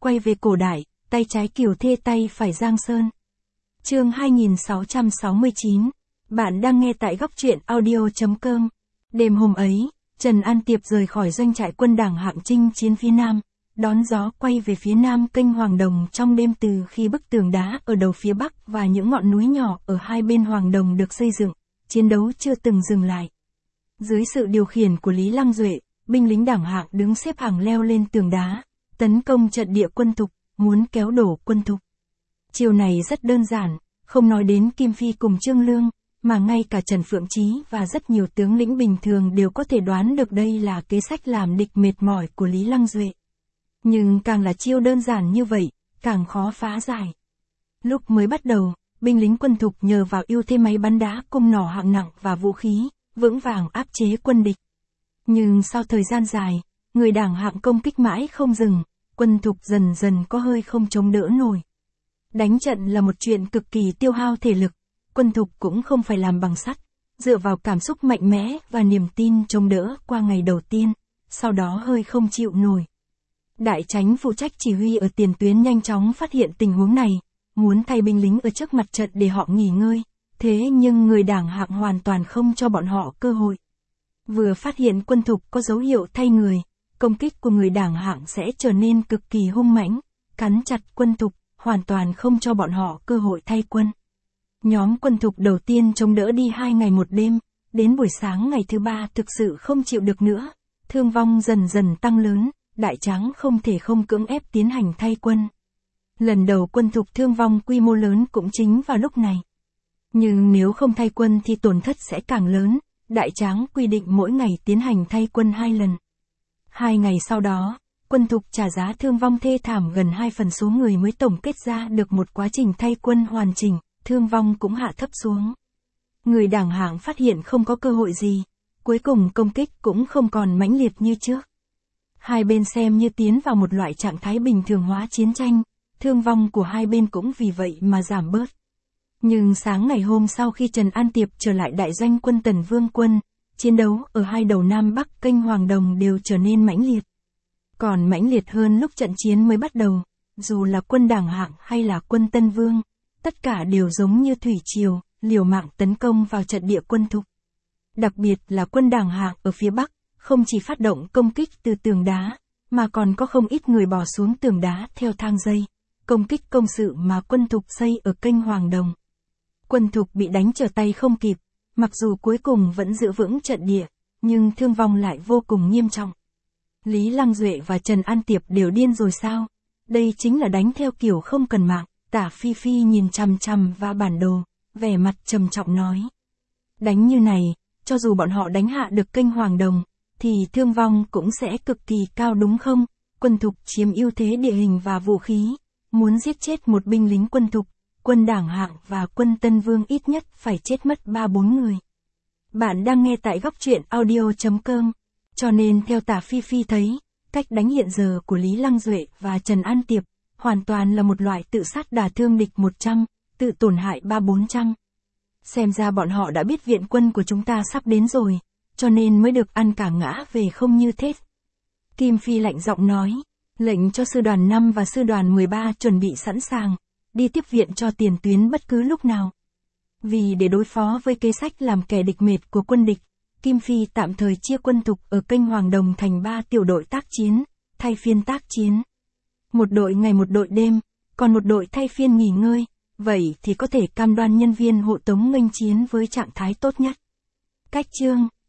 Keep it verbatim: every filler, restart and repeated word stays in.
quay về cổ đại, tay trái Kiều Thê tay phải Giang Sơn. Chương hai nghìn sáu trăm sáu mươi chín. Bạn đang nghe tại góc truyện audio chấm com. Đêm hôm ấy, Trần An Tiệp rời khỏi doanh trại quân Đảng Hạng chinh chiến phía Nam, đón gió quay về phía Nam kênh Hoàng Đồng trong đêm từ khi bức tường đá ở đầu phía Bắc và những ngọn núi nhỏ ở hai bên Hoàng Đồng được xây dựng, chiến đấu chưa từng dừng lại. Dưới sự điều khiển của Lý Lăng Duệ, binh lính Đảng Hạng đứng xếp hàng leo lên tường đá, tấn công trận địa quân Thục, muốn kéo đổ quân Thục. Chiều này rất đơn giản, không nói đến Kim Phi cùng Trương Lương, mà ngay cả Trần Phượng Chí và rất nhiều tướng lĩnh bình thường đều có thể đoán được đây là kế sách làm địch mệt mỏi của Lý Lăng Duệ. Nhưng càng là chiêu đơn giản như vậy, càng khó phá giải. Lúc mới bắt đầu, binh lính quân Thục nhờ vào ưu thế máy bắn đá cung nỏ hạng nặng và vũ khí, vững vàng áp chế quân địch. Nhưng sau thời gian dài, người Đảng Hạng công kích mãi không dừng, quân Thục dần dần có hơi không chống đỡ nổi. Đánh trận là một chuyện cực kỳ tiêu hao thể lực, quân Thục cũng không phải làm bằng sắt, dựa vào cảm xúc mạnh mẽ và niềm tin chống đỡ qua ngày đầu tiên, sau đó hơi không chịu nổi. Đại Chánh phụ trách chỉ huy ở tiền tuyến nhanh chóng phát hiện tình huống này, muốn thay binh lính ở trước mặt trận để họ nghỉ ngơi, thế nhưng người Đảng Hạng hoàn toàn không cho bọn họ cơ hội. Vừa phát hiện quân Thục có dấu hiệu thay người, công kích của người Đảng Hạng sẽ trở nên cực kỳ hung mãnh, cắn chặt quân Thục, hoàn toàn không cho bọn họ cơ hội thay quân. Nhóm quân Thục đầu tiên chống đỡ đi hai ngày một đêm, đến buổi sáng ngày thứ ba thực sự không chịu được nữa, thương vong dần dần tăng lớn, Đại Tráng không thể không cưỡng ép tiến hành thay quân. Lần đầu quân Thục thương vong quy mô lớn cũng chính vào lúc này. Nhưng nếu không thay quân thì tổn thất sẽ càng lớn, Đại Tráng quy định mỗi ngày tiến hành thay quân hai lần. Hai ngày sau đó, quân Thục trả giá thương vong thê thảm gần hai phần số người mới tổng kết ra được một quá trình thay quân hoàn chỉnh, thương vong cũng hạ thấp xuống. Người Đảng Hạng phát hiện không có cơ hội gì, cuối cùng công kích cũng không còn mãnh liệt như trước. Hai bên xem như tiến vào một loại trạng thái bình thường hóa chiến tranh, thương vong của hai bên cũng vì vậy mà giảm bớt. Nhưng sáng ngày hôm sau khi Trần An Tiệp trở lại đại doanh quân Tần Vương quân, chiến đấu ở hai đầu Nam Bắc kênh Hoàng Đồng đều trở nên mãnh liệt. Còn mãnh liệt hơn lúc trận chiến mới bắt đầu, dù là quân Đảng Hạng hay là quân Tân Vương, tất cả đều giống như thủy triều, liều mạng tấn công vào trận địa quân Thục. Đặc biệt là quân Đảng Hạng ở phía Bắc, không chỉ phát động công kích từ tường đá, mà còn có không ít người bò xuống tường đá theo thang dây, công kích công sự mà quân Thục xây ở kênh Hoàng Đồng. Quân Thục bị đánh trở tay không kịp, mặc dù cuối cùng vẫn giữ vững trận địa, nhưng thương vong lại vô cùng nghiêm trọng. Lý Lăng Duệ và Trần An Tiệp đều điên rồi sao? Đây chính là đánh theo kiểu không cần mạng. Tả Phi Phi nhìn chằm chằm vào bản đồ, vẻ mặt trầm trọng nói. Đánh như này, cho dù bọn họ đánh hạ được kênh Hoàng Đồng, thì thương vong cũng sẽ cực kỳ cao đúng không? Quân Thục chiếm ưu thế địa hình và vũ khí, muốn giết chết một binh lính quân Thục, quân Đảng Hạng và quân Tân Vương ít nhất phải chết mất ba bốn người. Bạn đang nghe tại góc truyện audio chấm com, cho nên theo Tả Phi Phi thấy, cách đánh hiện giờ của Lý Lăng Duệ và Trần An Tiệp hoàn toàn là một loại tự sát đả thương địch một trăm, tự tổn hại ba bốn trăm. Xem ra bọn họ đã biết viện quân của chúng ta sắp đến rồi, cho nên mới được ăn cả ngã về không như thế. Kim Phi lạnh giọng nói, lệnh cho sư đoàn năm và sư đoàn mười ba chuẩn bị sẵn sàng, đi tiếp viện cho tiền tuyến bất cứ lúc nào. Vì để đối phó với kế sách làm kẻ địch mệt của quân địch, Kim Phi tạm thời chia quân Thục ở kênh Hoàng Đồng thành ba tiểu đội tác chiến, thay phiên tác chiến. Một đội ngày một đội đêm, còn một đội thay phiên nghỉ ngơi, vậy thì có thể cam đoan nhân viên hộ tống nghênh chiến với trạng thái tốt nhất. Cách chương